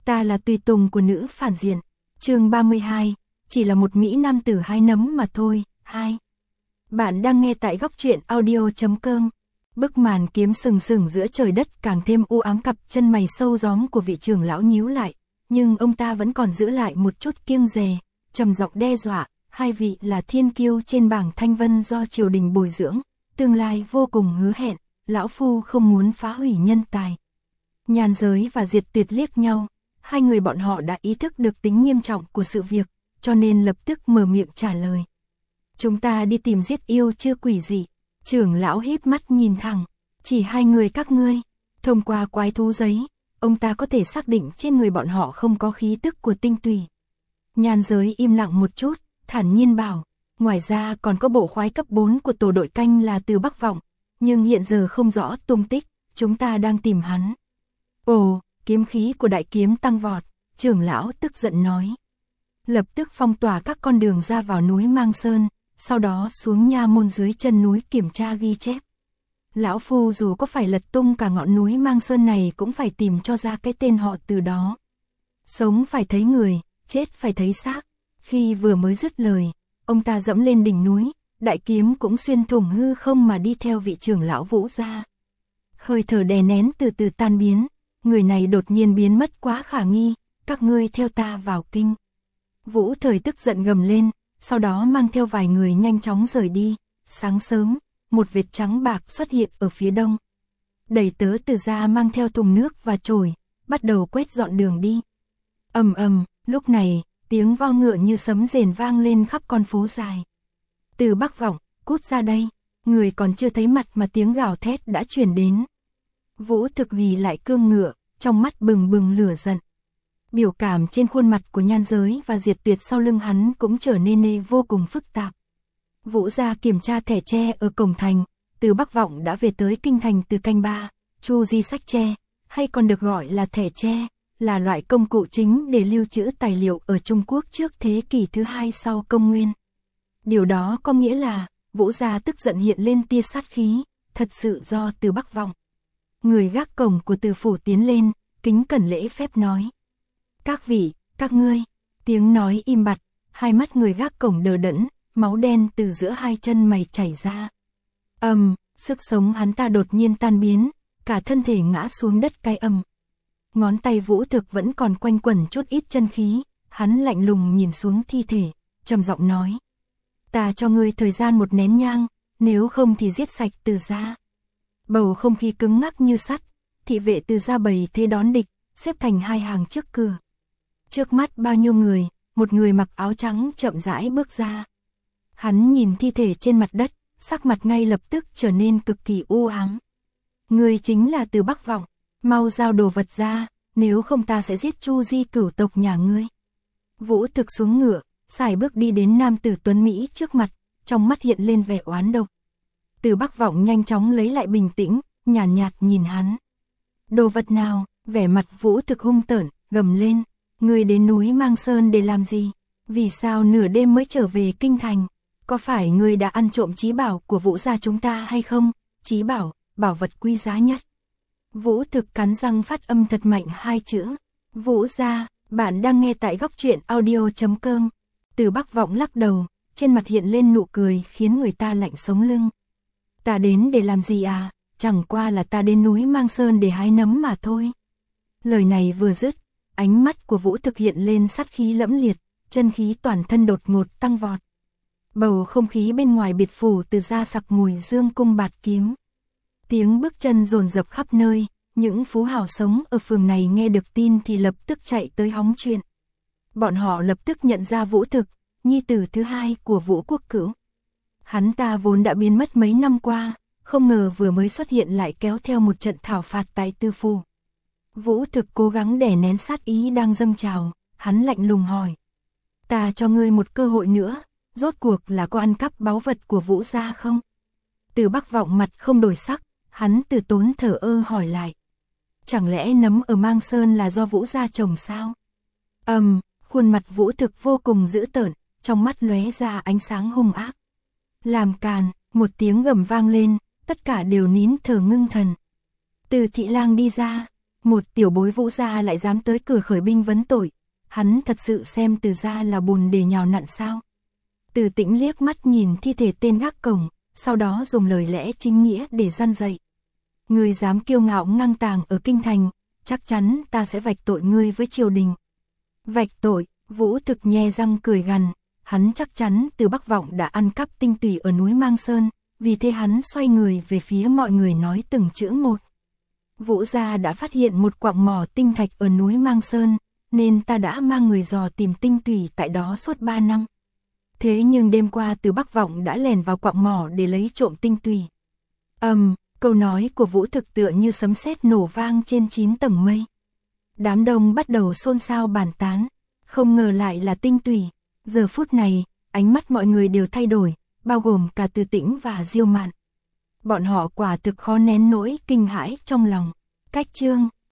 Ta là tùy tùng của nữ phản diện. Chương 32, chỉ là một mỹ nam tử hái nấm mà thôi. 2. Bạn đang nghe tại góc truyện audio.com. Bức màn kiếm sừng sừng giữa trời đất càng thêm u ám, cặp chân mày sâu gióm của vị trưởng lão nhíu lại, nhưng ông ta vẫn còn giữ lại một chút kiêng dè, trầm giọng đe dọa, hai vị là thiên kiêu trên bảng thanh vân do triều đình bồi dưỡng, tương lai vô cùng hứa hẹn, lão phu không muốn phá hủy nhân tài. Nhan Giới và Diệt Tuyệt liếc nhau, hai người bọn họ đã ý thức được tính nghiêm trọng của sự việc, cho nên lập tức mở miệng trả lời. Chúng ta đi tìm giết yêu chưa quỷ dị. Trưởng lão híp mắt nhìn thẳng, chỉ hai người các ngươi. Thông qua quái thú giấy, ông ta có thể xác định trên người bọn họ không có khí tức của tinh tùy. Nhan Giới im lặng một chút, thản nhiên bảo, ngoài ra còn có bộ khoái cấp 4 của tổ đội canh là từ Bắc Vọng, nhưng hiện giờ không rõ tung tích, chúng ta đang tìm hắn. Ồ, kiếm khí của đại kiếm tăng vọt, trưởng lão tức giận nói. Lập tức phong tỏa các con đường ra vào núi Mang Sơn, sau đó xuống nha môn dưới chân núi kiểm tra ghi chép. Lão phu dù có phải lật tung cả ngọn núi Mang Sơn này cũng phải tìm cho ra cái tên họ từ đó. Sống phải thấy người, chết phải thấy xác. Khi vừa mới dứt lời, ông ta dẫm lên đỉnh núi, đại kiếm cũng xuyên thủng hư không mà đi theo vị trưởng lão Vũ ra. Hơi thở đè nén từ từ tan biến, người này đột nhiên biến mất quá khả nghi, các ngươi theo ta vào kinh. Vũ Thời tức giận gầm lên, sau đó mang theo vài người nhanh chóng rời đi. Sáng sớm, một vệt trắng bạc xuất hiện ở phía đông. Đầy tớ Từ ra mang theo thùng nước và chổi, bắt đầu quét dọn đường đi. Ầm ầm, lúc này, tiếng vo ngựa như sấm rền vang lên khắp con phố dài. Từ Bắc Vọng, cút ra đây, người còn chưa thấy mặt mà tiếng gào thét đã truyền đến. Vũ Thực ghi lại cương ngựa, trong mắt bừng bừng lửa giận. Biểu cảm trên khuôn mặt của Nhan Giới và Diệt Tuyệt sau lưng hắn cũng trở nên vô cùng phức tạp. Vũ gia kiểm tra thẻ tre ở cổng thành, Từ Bắc Vọng đã về tới kinh thành từ canh 3, Chu Di sách tre, hay còn được gọi là thẻ tre, là loại công cụ chính để lưu trữ tài liệu ở Trung Quốc trước thế kỷ thứ 2 sau công nguyên. Điều đó có nghĩa là, Vũ gia tức giận hiện lên tia sát khí, thật sự do Từ Bắc Vọng. Người gác cổng của Từ phủ tiến lên, kính cẩn lễ phép nói. Các vị, các ngươi, tiếng nói im bặt, hai mắt người gác cổng đờ đẫn, máu đen từ giữa hai chân mày chảy ra. Sức sống hắn ta đột nhiên tan biến, cả thân thể ngã xuống đất cay ầm. Ngón tay Vũ Thực vẫn còn quanh quẩn chút ít chân khí, hắn lạnh lùng nhìn xuống thi thể, trầm giọng nói. Ta cho ngươi thời gian một nén nhang, nếu không thì giết sạch Từ gia. Bầu không khí cứng ngắc như sắt, thị vệ Từ gia bày thế đón địch, xếp thành hai hàng trước cửa. Trước mắt bao nhiêu người, một người mặc áo trắng chậm rãi bước ra. Hắn nhìn thi thể trên mặt đất, sắc mặt ngay lập tức trở nên cực kỳ u ám. Ngươi chính là Từ Bắc Vọng, mau giao đồ vật ra, nếu không ta sẽ giết Chu Di cửu tộc nhà ngươi. Vũ Thực xuống ngựa, sải bước đi đến nam tử tuấn Mỹ trước mặt, trong mắt hiện lên vẻ oán độc. Từ Bắc Vọng nhanh chóng lấy lại bình tĩnh, nhàn nhạt nhìn hắn. Đồ vật nào? Vẻ mặt Vũ Thực hung tợn, gầm lên. Ngươi đến núi Mang Sơn để làm gì? Vì sao nửa đêm mới trở về kinh thành? Có phải ngươi đã ăn trộm trí bảo của Vũ gia chúng ta hay không? Trí bảo, bảo vật quý giá nhất. Vũ Thực cắn răng phát âm thật mạnh hai chữ. Vũ gia, bạn đang nghe tại góc truyện audio.com. Từ Bắc Vọng lắc đầu, trên mặt hiện lên nụ cười khiến người ta lạnh sống lưng. Ta đến để làm gì à? Chẳng qua là ta đến núi Mang Sơn để hái nấm mà thôi. Lời này vừa dứt, ánh mắt của Vũ Thực hiện lên sát khí lẫm liệt, chân khí toàn thân đột ngột tăng vọt. Bầu không khí bên ngoài biệt phủ Từ ra sặc mùi dương cung bạt kiếm. Tiếng bước chân dồn dập khắp nơi, những phú hào sống ở phường này nghe được tin thì lập tức chạy tới hóng chuyện. Bọn họ lập tức nhận ra Vũ Thực, nhi tử thứ hai của Vũ Quốc Cửu. Hắn ta vốn đã biến mất mấy năm qua, không ngờ vừa mới xuất hiện lại kéo theo một trận thảo phạt tại Tư phủ. Vũ Thực cố gắng đè nén sát ý đang dâng trào, hắn lạnh lùng hỏi. Ta cho ngươi một cơ hội nữa, rốt cuộc là có ăn cắp báu vật của Vũ gia không? Từ Bắc Vọng mặt không đổi sắc, hắn từ tốn thở ơ hỏi lại. Chẳng lẽ nấm ở Mang Sơn là do Vũ gia trồng sao? Khuôn mặt Vũ Thực vô cùng dữ tợn, trong mắt lóe ra ánh sáng hung ác. Làm càn, một tiếng gầm vang lên, tất cả đều nín thở ngưng thần. Từ Thị Lang đi ra, Một tiểu bối Vũ gia lại dám tới cửa khởi binh vấn tội, hắn thật sự xem Từ gia là bùn để nhào nặn sao? Từ Tĩnh liếc mắt nhìn thi thể tên gác cổng, sau đó dùng lời lẽ chính nghĩa để răn dạy. Ngươi dám kiêu ngạo ngang tàng ở kinh thành, chắc chắn ta sẽ vạch tội ngươi với triều đình. Vạch tội, Vũ Thực nhe răng cười gằn, hắn chắc chắn từ Bắc Vọng đã ăn cắp tinh tủy ở núi Mang Sơn, vì thế hắn xoay người về phía mọi người nói từng chữ một. Vũ gia đã phát hiện một quặng mỏ tinh thạch ở núi Mang Sơn, nên ta đã mang người dò tìm tinh tủy tại đó suốt 3 năm. Thế nhưng đêm qua từ Bắc Vọng đã lèn vào quặng mỏ để lấy trộm tinh tủy. Câu nói của Vũ Thực tựa như sấm sét nổ vang trên 9 tầng mây. Đám đông bắt đầu xôn xao bàn tán, không ngờ lại là tinh tủy. Giờ phút này, ánh mắt mọi người đều thay đổi, bao gồm cả Từ Tĩnh và Diêu Mạn. Bọn họ quả thực khó nén nỗi kinh hãi trong lòng. Cách chương